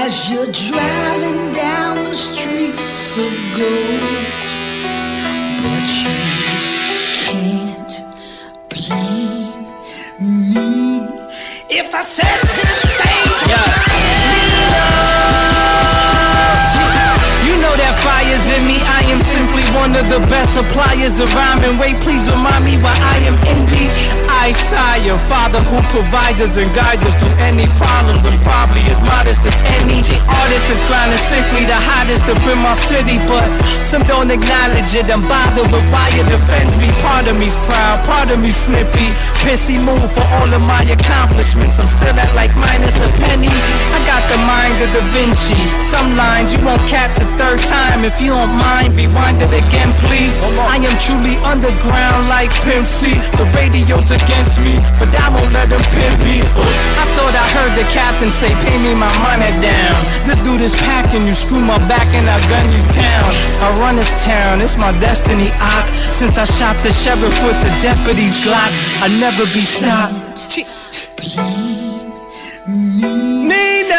as you're driving down the streets of gold, but you can't blame me if I set this stage. You know that fire's in me. I am simply one of the best suppliers of rhyming. Wait, please remind me why I am in the sire, Father who provides us and guides us through any problems, and probably as modest as any artist that's grinding, simply the hottest up in my city. But some don't acknowledge it. I'm bothered with why it offends me. Part of me's proud, part of me's snippy, pissy move for all of my accomplishments. I'm still at like minus a pennies. I got the mind of Da Vinci. Some lines you won't catch the third time. If you don't mind, rewind it again, please. I am truly underground like Pimp C. The radio's against me, but I won't let them pimp me. I thought I heard the captain say, pay me my money down. This dude is packing, you screw my back and I'll gun you down. I run this town, it's my destiny, Ock. Since I shot the sheriff with the deputy's Glock, I'll never be stopped. Nina!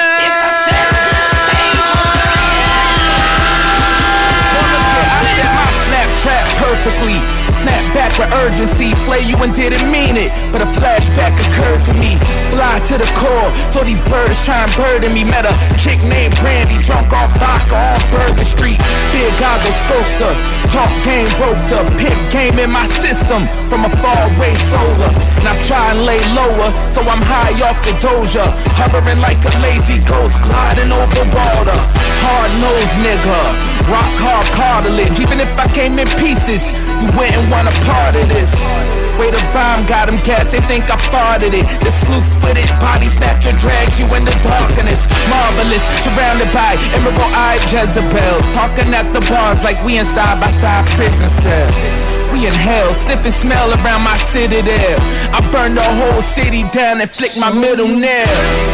Trap perfectly, snap back with urgency. Slay you and didn't mean it, but a flashback occurred to me. Fly to the core, so these birds try and burden me. Met a chick named Brandy, drunk off vodka on Bourbon Street. Big goggle scoped her, talk game broke the pimp game in my system from a faraway solar. And I try and lay lower, so I'm high off the doja, hovering like a lazy ghost gliding over water. Hard-nosed nigga, rock hard cartilage. Even if I came in pieces, you wouldn't want a part of this. Way the rhyme got them gas, they think I farted it. The sleuth-footed body snatcher drags you in the darkness. Marvelous, surrounded by emerald-eyed Jezebels, talking at the bars like we in side-by-side prison cells. We in hell, sniff and smell around my citadel. I burn the whole city down and flick my middle nail.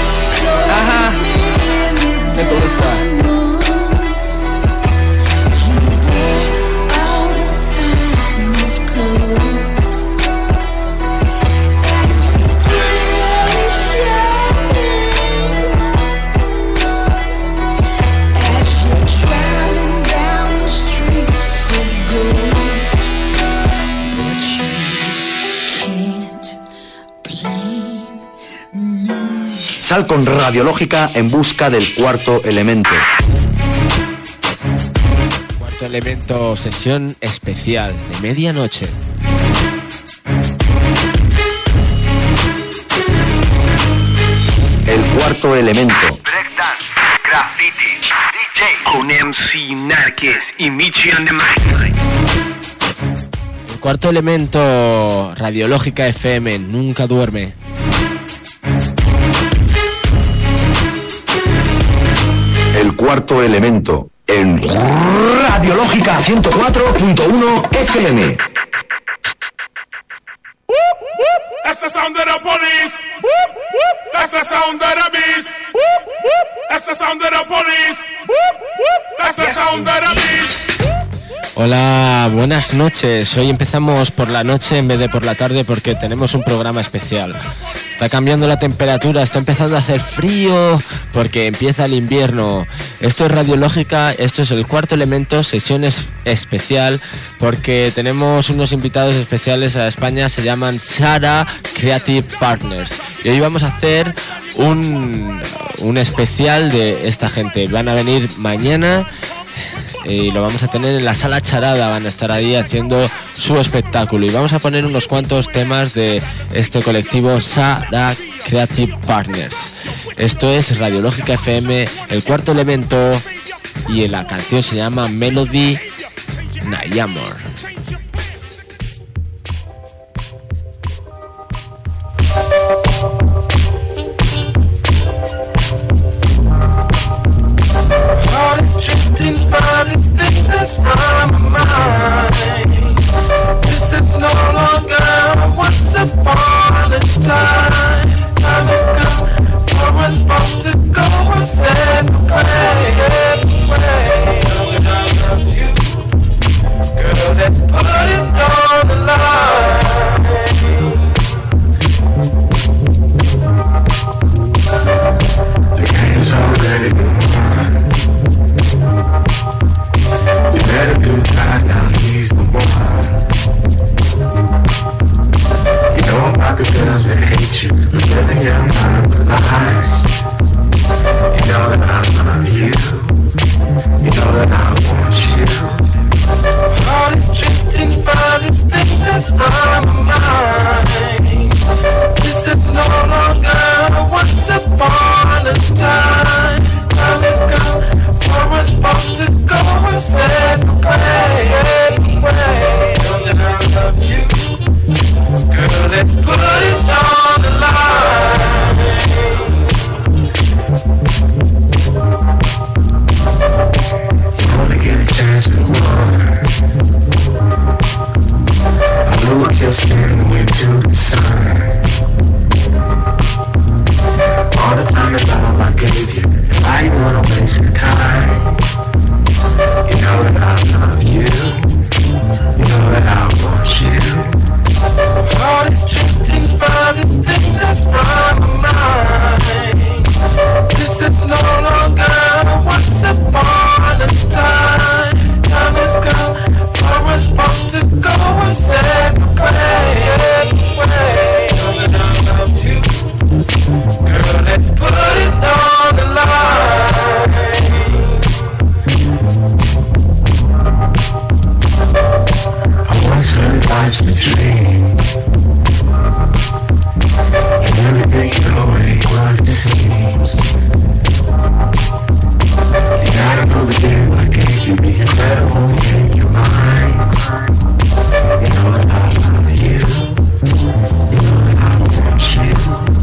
Let's go this side. Sal con Radiológica en busca del cuarto elemento. Cuarto elemento, sesión especial de medianoche. El cuarto elemento. Breakdance, graffiti, DJ con MC Narques y Michi and the Mastermind. El cuarto elemento, Radiológica FM, nunca duerme. El cuarto elemento en Radiológica 104.1 FM. That's the sound of the police. That's the sound of the beast. That's the sound of the police. That's the sound of the beast. Hola, buenas noches. Hoy empezamos por la noche en vez de por la tarde porque tenemos un programa especial. Está cambiando la temperatura, está empezando a hacer frío porque empieza el invierno. Esto es Radiológica, esto es el cuarto elemento, sesión especial, porque tenemos unos invitados especiales a España, se llaman Sara Creative Partners. Y hoy vamos a hacer un especial de esta gente. Van a venir mañana y lo vamos a tener en la Sala Charada, van a estar ahí haciendo su espectáculo y vamos a poner unos cuantos temas de este colectivo Sara Creative Partners. Esto es Radiológica FM, el cuarto elemento, y la canción se llama Melody Nayamor. Finest thing that's from my mind. This is no longer once upon a time. Time has come for us both to go our separate ways. Girl, I love you. Girl, themselves that hate you, but living your mind with lies. You know that I love you. You know that I want you. Heart is drifting farthest thing that's from my mind. This is no longer once upon a time. Time is gone for us both to go our separate ways. Know that I love you. Girl, let's put it on the line. You only get a chance to learn. I blew a kiss and went to the sun. All the time and love I gave you, if I didn't wanna waste your time. You know that I love you. You know that I want you. Heart is drifting farthest thing that's from my mind. This is no longer once upon a time. Time is gone for us both to go our separate ways. Know that I love you. Girl, let's put it on the line. I once heard life's a dream, and everything you know ain't what it seems. You gotta know the game I gave you, being better only in your mind. You know that I love you. You know that I want you.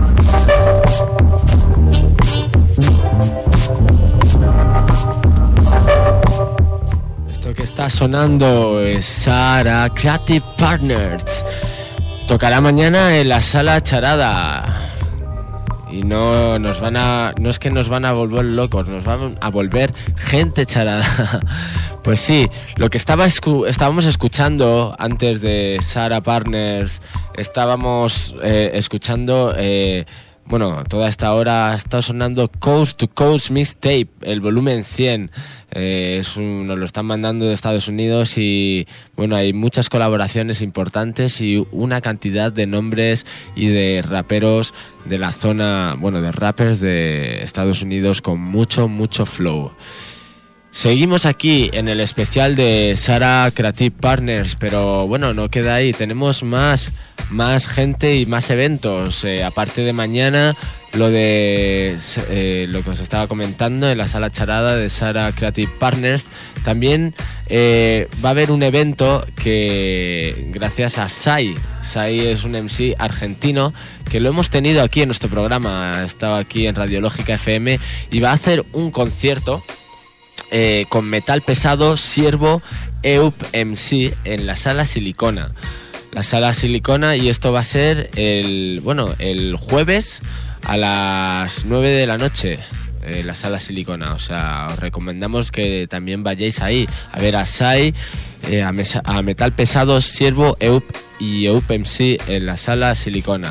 Esto que está sonando es Sara Creative Partners. Tocará mañana en la Sala Charada. Y no es que nos van a volver locos, nos van a volver gente charada. Pues sí, lo que estábamos escuchando antes de Sara Partners, estábamos escuchando, toda esta hora está sonando Coast to Coast Mixtape, el volumen 100. Nos lo están mandando de Estados Unidos y hay muchas colaboraciones importantes y una cantidad de nombres y de raperos de la zona, de rappers de Estados Unidos con mucho flow. Seguimos aquí en el especial de Sara Creative Partners, pero no queda ahí, tenemos más gente y más eventos, aparte de mañana lo que os estaba comentando en la Sala Charada de Sara Creative Partners. También va a haber un evento que gracias a Sai es un MC argentino que lo hemos tenido aquí en nuestro programa, estaba aquí en Radiológica FM y va a hacer un concierto con metal pesado, Siervo, Eup MC en la Sala Silicona. La Sala Silicona, y esto va a ser el jueves a las 9 de la noche, la Sala Silicona. O sea, os recomendamos que también vayáis ahí a ver a Sai, a metal pesado, Siervo, Eup y Eup MC en la Sala Silicona.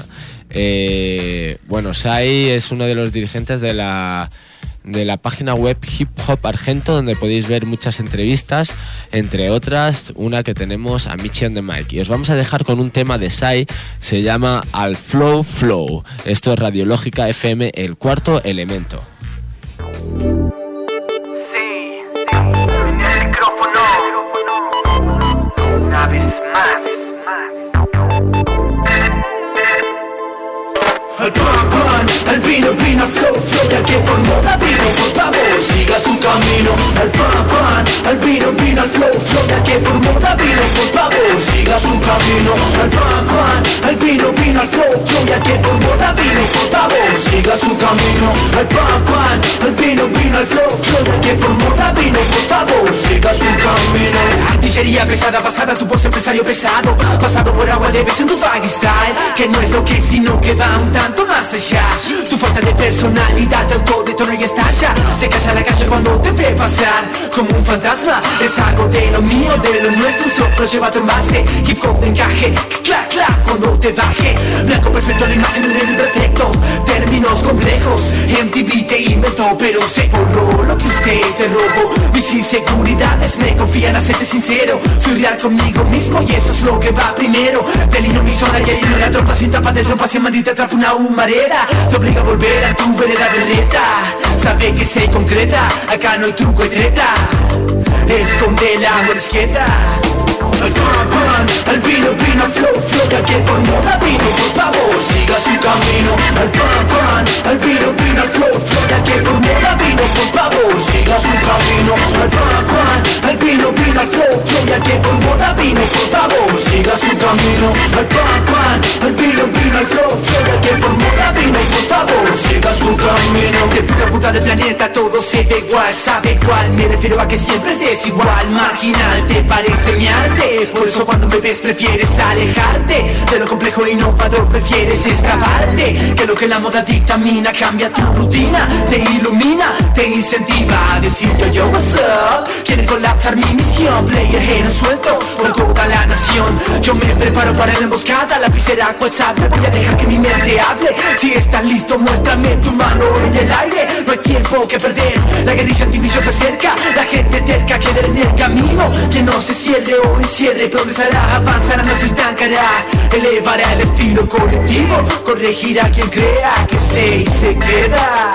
Sai es uno de los dirigentes de la página web Hip Hop Argento, donde podéis ver muchas entrevistas, entre otras una que tenemos a Michi on the Mic. Y os vamos a dejar con un tema de Sai, se llama Al Flow Flow. Esto es Radiológica FM, el cuarto elemento. Sí, en el micrófono, una vez más. Al pan, al vino, flow, ya que por moda vino, por favor, siga su camino. Al pan, al vino, flow, ya que por moda vino, por favor, siga su camino. Al pan, al vino, flow, ya que por moda vino, por favor, siga su camino. Al pan, al vino, flow, ya que por moda vino, por favor, siga su camino. Artillería pesada, pasada, tu voz empresario pesado, pasado por agua de vez en tu bag style, que no es lo que es, sino que va un tanto más allá. Tu falta de personalidad, el de tono y estalla. Se calla la calle cuando te ve pasar como un fantasma. Es algo de lo mío, de lo nuestro. Soplo lleva tu envase, hip hop de encaje. Clac, clac, cuando te baje. Blanco perfecto, la imagen de un héroe perfecto. Términos complejos, MTV te inventó, pero se borró lo que usted se robó. Mis inseguridades me confían hacerte sincero. quiero. Soy real conmigo mismo y eso es lo que va primero. Delineo mi zona y elimino la tropa sin tapa de trompa. Si mandita atrapa una humareda, te obliga a volver a tu vereda berreta. Sabe que sei concreta, acá no hay truco y treta. Esconde la morisqueta. Al pan, al vino, flow, ya que por moda vino, por favor, siga su camino. Al pan, al vino, flow, ya que por moda vino, por favor, siga su camino. Al pan, al vino, flow, ya que por moda vino, por favor, siga su camino. Al pan, al vino, flow, ya que por moda vino, por favor, siga su camino. De puta del planeta todo se ve igual, sabe igual, me refiero a que siempre es desigual. Marginal, te parece mi arte, por eso cuando me ves prefieres alejarte de lo complejo e innovador, prefieres escaparte. Que lo que la moda dictamina cambia tu rutina, te ilumina, te incentiva a decir yo what's up. Quieren colapsar mi misión, player haters sueltos por toda la nación. Yo me preparo para la emboscada, lapicera cual sable, voy a dejar que mi mente hable. Si estás listo muéstrame tu mano en el aire, no hay tiempo que perder, la guerrilla antivisión se acerca, la gente terca queda en el camino. Quien no se cierre o encierre progresará, avanzará, no se estancará, elevará el estilo colectivo, corregirá quien crea que se queda.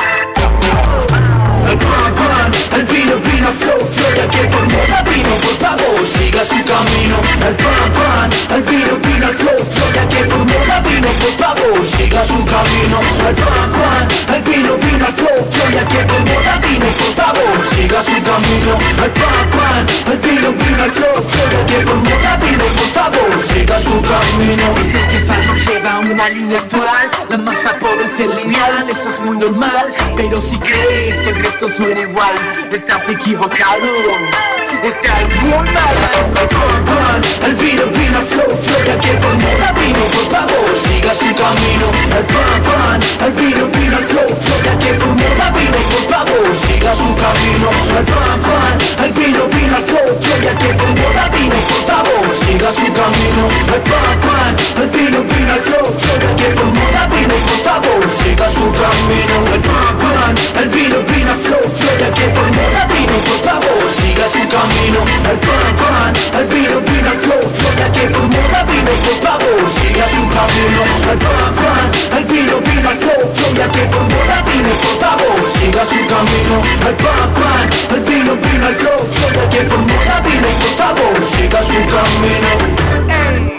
Al pan, al vino, flow, ya que por moda vino, por favor, siga su camino. Al pan, al vino, flow, ya que por moda vino, por favor, siga su camino. Al pan, al vino, flow, ya que por moda vino, por favor, siga su camino. Al pan, al vino, flow, ya que por moda vino, por favor, siga su camino. Dicen que Farno lleva una línea actual, la masa podrá ser lineal, eso es muy normal, pero si crees que el resto suena igual, estás equivocado, estás muy mal. Al pan, al vino, flow, ya que por moda vino, por favor, siga su camino. Al pan, al vino, flow, ya que por moda vino, por favor, siga su camino. Al pan, al vino, flow, ya que por moda vino, por favor, siga su camino. Al pan, al vino, flow, ya que por moda vino, por favor, siga su camino. Al pan, al vino, flow, ya que por moda vino, por favor, siga su camino. Al pan, al vino, flow, ya que por moda vino, por favor, siga su camino. Al pan, al vino, flow, ya que por moda vino, por favor, siga su camino. Al pan, al vino, flow, ya que por moda vino, por favor, siga su camino.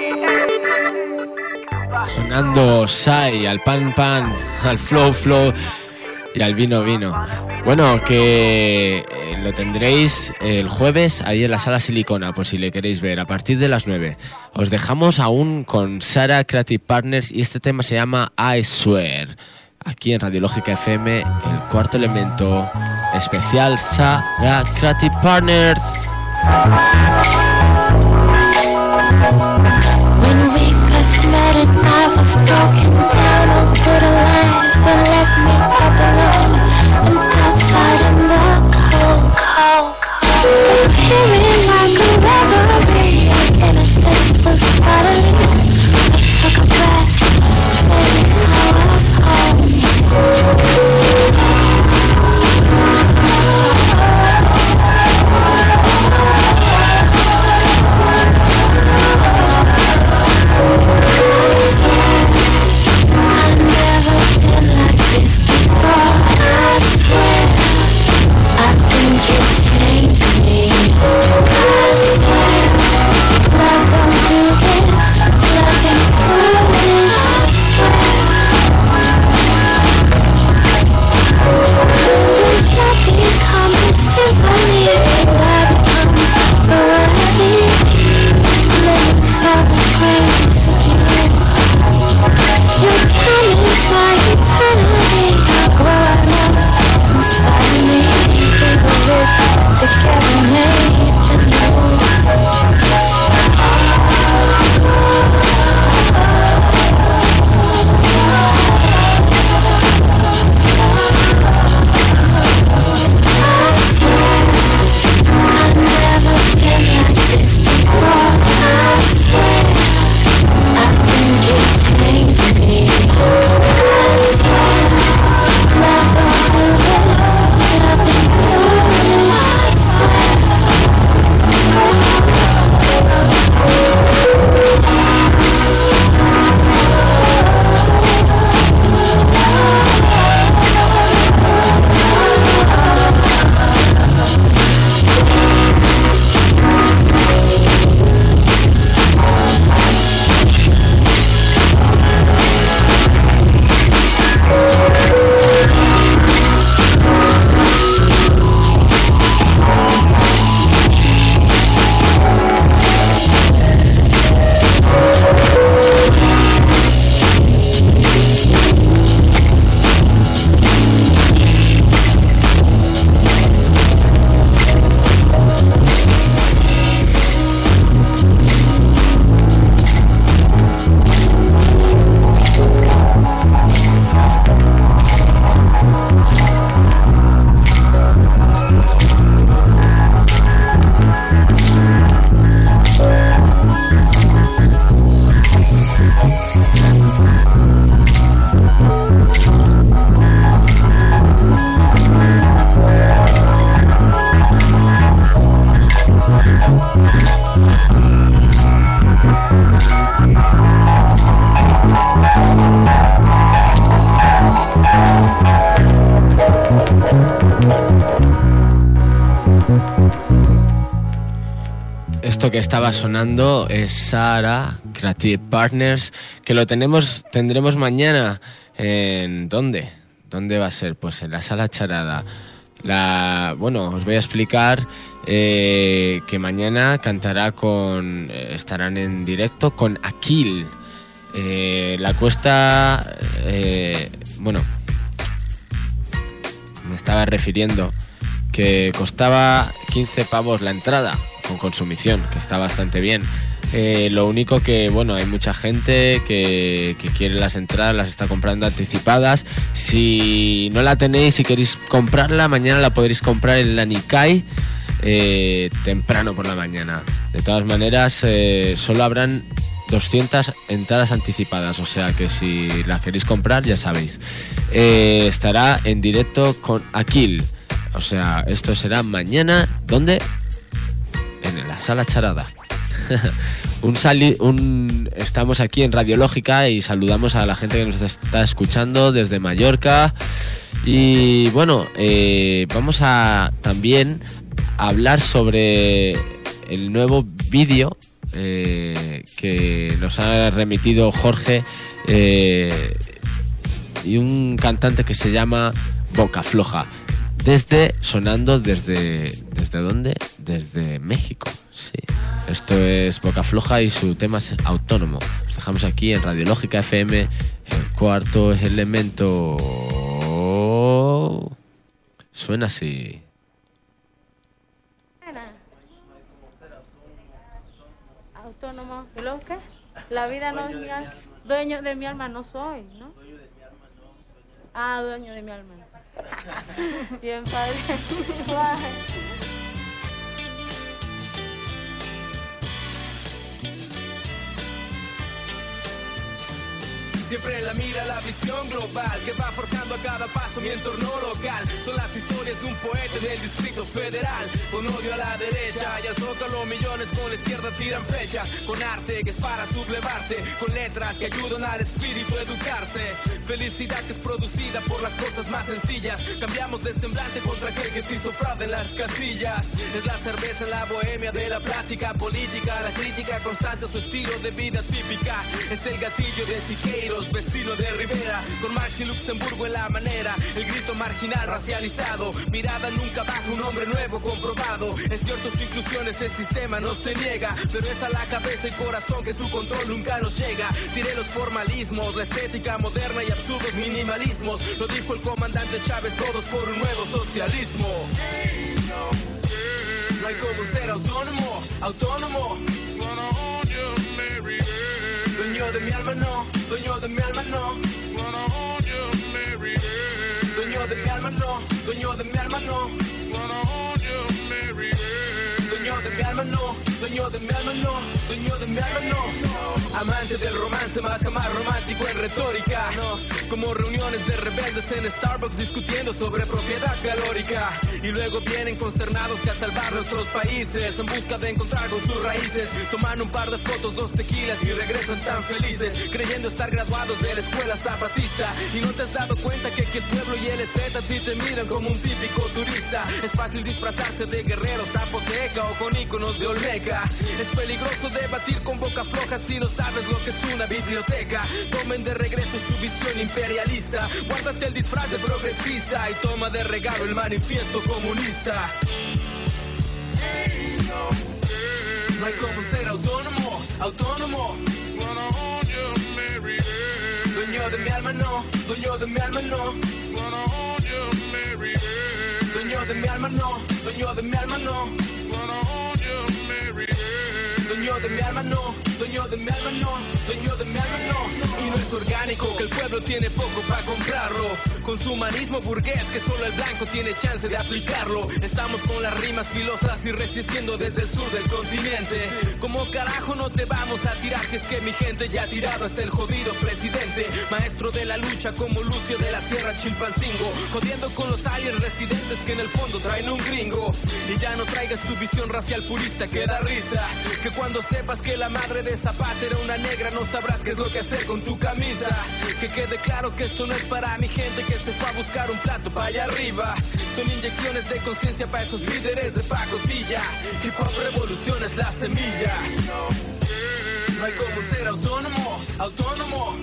Sonando Sai, al pan, al flow y al vino. Bueno, que lo tendréis el jueves ahí en la Sala Silicona, por si le queréis ver, a partir de las 9. Os dejamos aún con Sara Creative Partners y este tema se llama I Swear. Aquí en Radiológica FM, el cuarto elemento especial Sara Creative Partners. When we first met and I was broken down over the lies that left me up alone and outside in the cold. Appearing like a reverie, innocence was startling. I took a breath, knowing I was home. esto que estaba sonando es Sahara Creative Partners, que lo tendremos mañana. ¿En dónde? ¿Dónde va a ser? Pues en la Sala Charada. Bueno, os voy a explicar que mañana estarán en directo con Akil. La cuesta, bueno, me estaba refiriendo que costaba 15 pavos la entrada con consumición, que está bastante bien. Lo único que, bueno, hay mucha gente que quiere las entradas, las está comprando anticipadas. Si no la tenéis, si queréis comprarla, mañana la podréis comprar en la Nikkei temprano por la mañana. De todas maneras, solo habrán 200 entradas anticipadas, o sea que si las queréis comprar, ya sabéis. Estará en directo con Akil. O sea, esto será mañana, ¿dónde? En la Sala Charada. Estamos aquí en Radiológica y saludamos a la gente que nos está escuchando desde Mallorca. Y bueno, vamos a también hablar sobre el nuevo vídeo que nos ha remitido Jorge y un cantante que se llama Boca Floja. Sonando desde ¿dónde? Desde México, sí. Esto es Boca Floja y su tema es Autónomo. Nos dejamos aquí en Radiológica FM, el cuarto elemento. Suena así. Autónomo, ¿y lo que? La vida no es mi alma. Dueño de mi alma no soy, ¿no? Ah, dueño de mi alma. Bien, padre. Siempre en la mira la visión global que va forjando a cada paso mi entorno local. Son las historias de un poeta en el Distrito Federal, con odio a la derecha y al zócalo millones con la izquierda tiran flechas. Con arte que es para sublevarte, con letras que ayudan al espíritu a educarse. Felicidad que es producida por las cosas más sencillas. Cambiamos de semblante contra aquel que te hizo fraude en las casillas. Es la cerveza en la bohemia de la plática política, la crítica constante a su estilo de vida típica. Es el gatillo de Siqueiros, vecino de Rivera, con Marx y Luxemburgo en la manera. El grito marginal racializado, mirada nunca baja, un hombre nuevo comprobado. En ciertas inclusiones el sistema no se niega, pero es a la cabeza y corazón que su control nunca nos llega. Tiré los formalismos, la estética moderna y absurdos minimalismos. Lo dijo el comandante Chávez, todos por un nuevo socialismo. No hay como ser autónomo, autónomo. Dueño de mi alma no, dueño de mi alma no. Dueño de mi alma no, dueño de mi alma no. Dueño de mi alma no, dueño de mi alma no, dueño de mi alma no. Amante del romance, más jamás romántico en retórica, no. Como reuniones de rebeldes en Starbucks discutiendo sobre propiedad calórica. Y luego vienen consternados que a salvar nuestros países, en busca de encontrar con sus raíces. Toman un par de fotos, 2 tequilas y regresan tan felices, creyendo estar graduados de la escuela zapatista. Y no te has dado cuenta que el pueblo y el EZ a ti te miran como un típico turista. Es fácil disfrazarse de guerrero zapoteca o con íconos de Olmeca. Es peligroso debatir con boca floja si no sabes lo que es una biblioteca. Tomen de regreso su visión imperialista, guárdate el disfraz de progresista y toma de regalo el manifiesto comunista. No hay como ser autónomo, autónomo. Dueño de mi alma no, dueño de mi alma no. Dueño de mi alma no, dueño de mi alma no. Dueño de mi alma no, dueño de mi alma no, dueño de mi alma no. Y no es orgánico que el pueblo tiene poco para comprarlo. Con su humanismo burgués que solo el blanco tiene chance de aplicarlo. Estamos con las rimas filosas y resistiendo desde el sur del continente. ¿Cómo carajo no te vamos a tirar si es que mi gente ya ha tirado hasta el jodido presidente? Maestro de la lucha como Lucio de la Sierra Chilpancingo, jodiendo con los aliens residentes que en el fondo traen un gringo. Y ya no traigas tu visión racial purista que da risa, que cuando sepas que la madre de Zapata era una negra no sabrás qué es lo que hacer con tu camisa. Que quede claro que esto no es para mi gente que que se fue a buscar un plato para allá arriba. Son inyecciones de conciencia para esos líderes de pacotilla. Hip hop revolución es la semilla. No hay como ser autónomo, autónomo.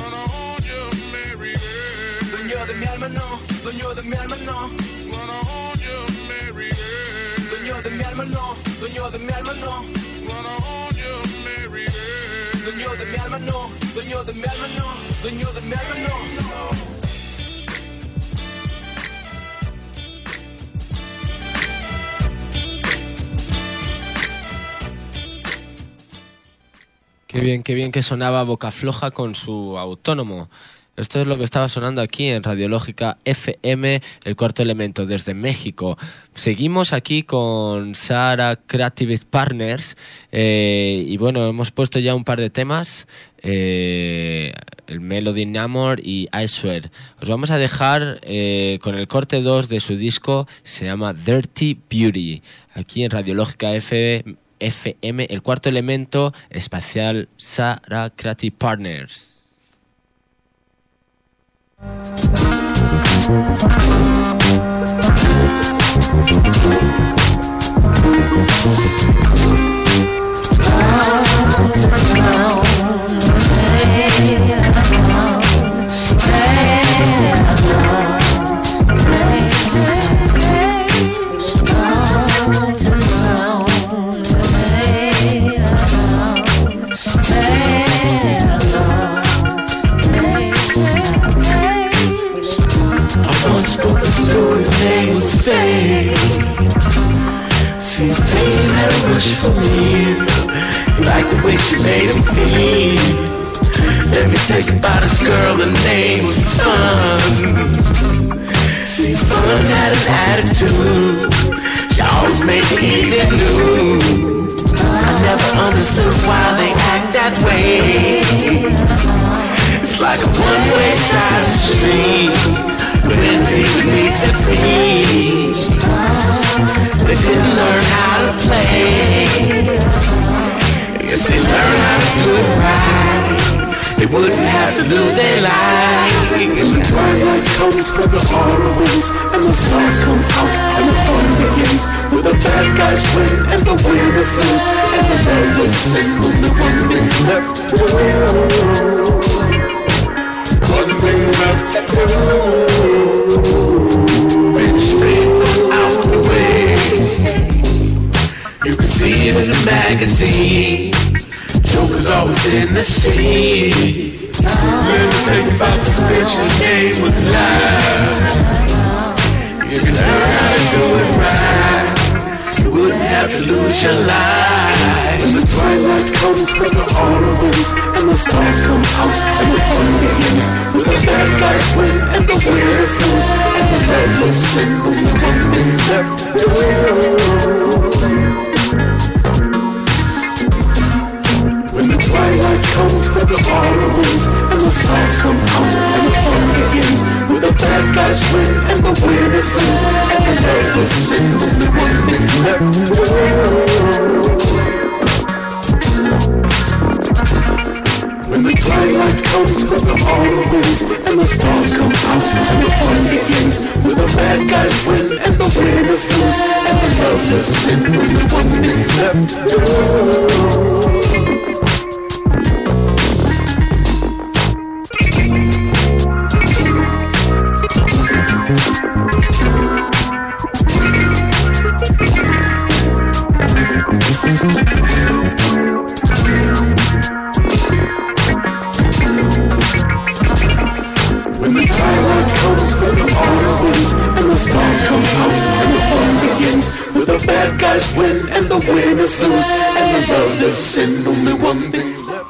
Dueño de mi alma no, dueño de mi alma no. Dueño de mi alma no, dueño de mi alma no. Dueño de mi alma no, dueño de mi alma no, dueño de mi alma no. Qué bien que sonaba Boca Floja con su Autónomo. Esto es lo que estaba sonando aquí en Radiológica FM, El Cuarto Elemento, desde México. Seguimos aquí con Sahara Creative Partners y bueno, hemos puesto ya un par de temas, el Melody Namor y I Swear. Os vamos a dejar con el corte 2 de su disco, se llama Dirty Beauty, aquí en Radiológica FM, El Cuarto Elemento, espacial Sahara Creative Partners. His name was Faye. See, Faye had a wish for me. He liked the way she made him feel. Let me tell you about this girl, her name was Fun. See, Fun had an attitude. She always made you eat it new. I never understood why they act that way. It's like a one-way side of the street. When people need to feed, they didn't learn how to play. If they learn how to do it right, they wouldn't have to lose their life. In the twilight comes where the horror wins, and the stars come out, and the fun begins. Where the bad guys win, and the winners lose, and the lovers sing. Only one thing left to do. One thing left to do. Rich, faithful, out the way. You can see it in the magazine. Joker's always in the scene. Let me tell you about this bitch, her name was Love. You can learn how to do it right. You wouldn't have to lose your life. When the twilight comes where the horror wins, and the stars come out, and the fun begins. Where the bad guys win, and the winners lose, and the lovers sing. Only one thing left to do. When the twilight comes where the horror wins, and the stars come out, and the fun begins. Where the bad guys win, and the winners lose, and the lovers sing. Only one thing left to do. When the twilight comes where the horror wins, and the stars come out, and the fun begins. Where the bad guys win, and the winners lose, and the lovers sing. Only one thing left to do. When the twilight comes where the horror wins, and the stars come out, and the fun begins. Where the bad guys win, and the winners lose, and the lovers sing. Only one thing left.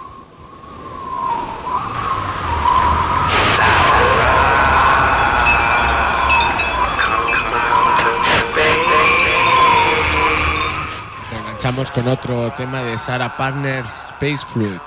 Enganchamos con otro tema de Sahara Partners, Space Fluid.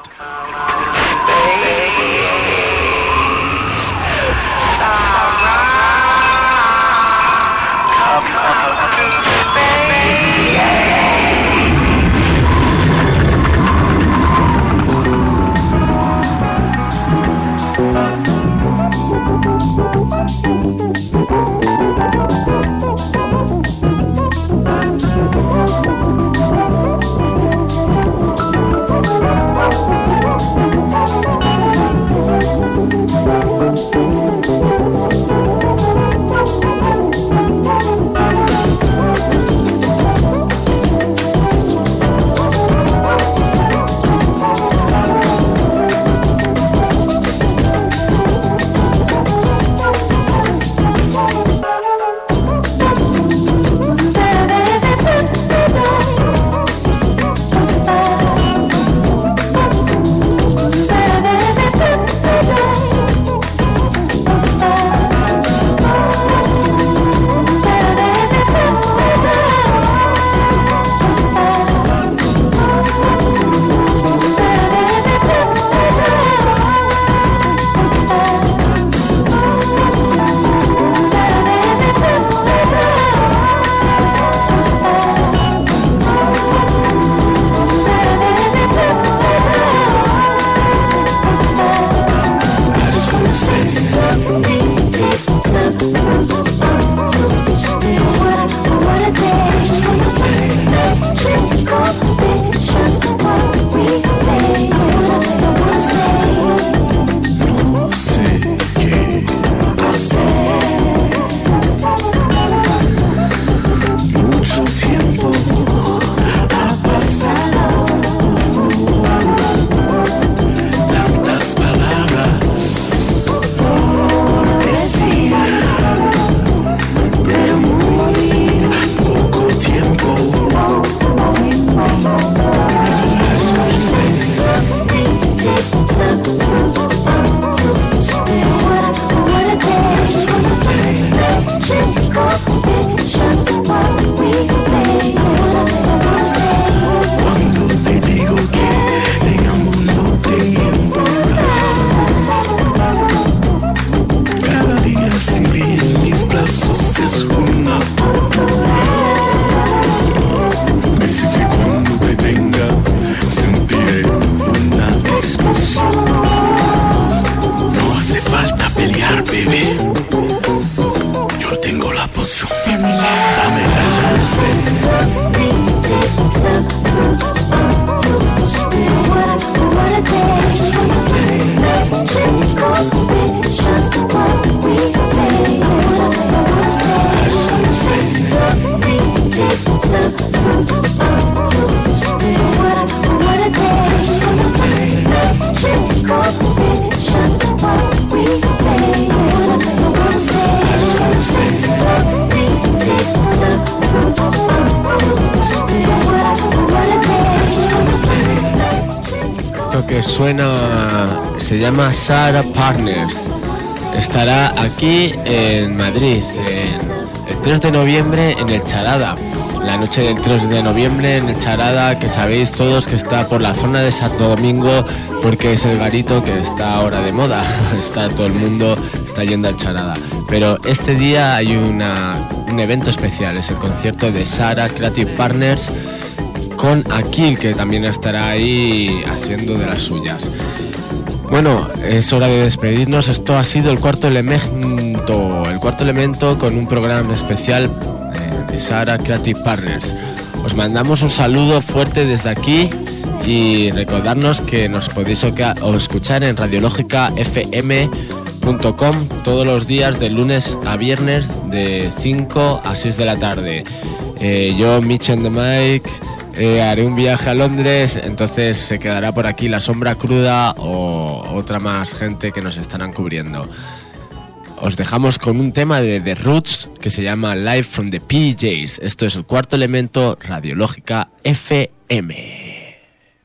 Esto que suena se llama Sarah Partners. Estará aquí en Madrid el 3 de noviembre en el Charada. La noche del 3 de noviembre en el Charada, que sabéis todos que está por la zona de Santo Domingo, porque es el garito que está ahora de moda. Está todo el mundo está yendo al Charada. Pero este día hay un evento especial, es el concierto de Sarah Creative Partners con Akil, que también estará ahí haciendo de las suyas. Bueno, es hora de despedirnos. Esto ha sido el cuarto elemento con un programa especial de Sarah Creative Partners. Os mandamos un saludo fuerte desde aquí y recordarnos que nos podéis escuchar en radiologicafm.com todos los días de lunes a viernes de 5 a 6 de la tarde. Yo, Mitch and the Mike, haré un viaje a Londres, entonces se quedará por aquí La Sombra Cruda o otra más gente que nos estarán cubriendo. Os dejamos con un tema de The Roots que se llama Live from the PJs. Esto es el cuarto elemento, Radiológica FM.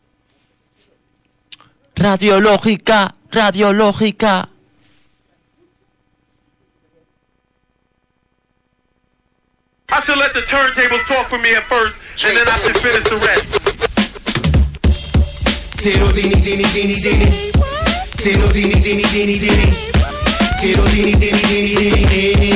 Radiológica, Radiológica. I should let the turntables talk for me at first, and then I should finish the rest. Tiro dini dini dini dini. Tiro dini dini dini dini. Tiro dini dini dini dini.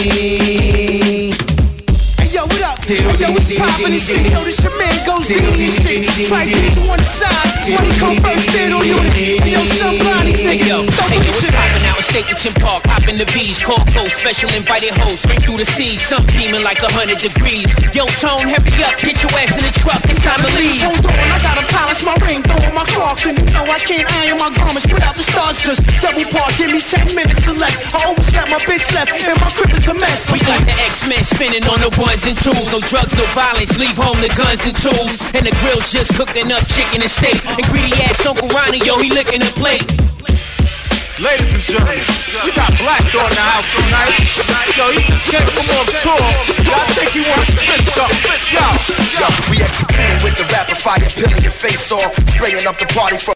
Hey yo, what up? Hey yo, what's poppin' this shit? Yo, this your man Goes Dini shit. Try to get you on the side. Money come first, Tiro unit. Hey yo, somebody nigga. Hey yo, what's poppin' out in Stapleton Park? Poppin' the V's, call close, special invited hosts. Straight through the seas, some beaming like 100 degrees. Yo, Tone, hurry up, get your ass in the truck. It's time to leave. Hold on, I gotta polish my ring, throw on my Crocs, and you know I can't iron my garments without the stars. Just double park, give me 10 minutes or less. I always got my bitch left, and my crib is a mess. We got the X-Men spinning on the ones and twos. No drugs, no violence, leave home the guns and tools. And the grill's just cooking up chicken and steak. And greedy ass Uncle Ronnie, yo, he licking the plate. Ladies and gentlemen, we got Black Thought in the house tonight. Yo, he just came from on tour. Y'all think he wanna spit something? Yo, we executing with the rapid fire, peeling your face off, spraying up the party from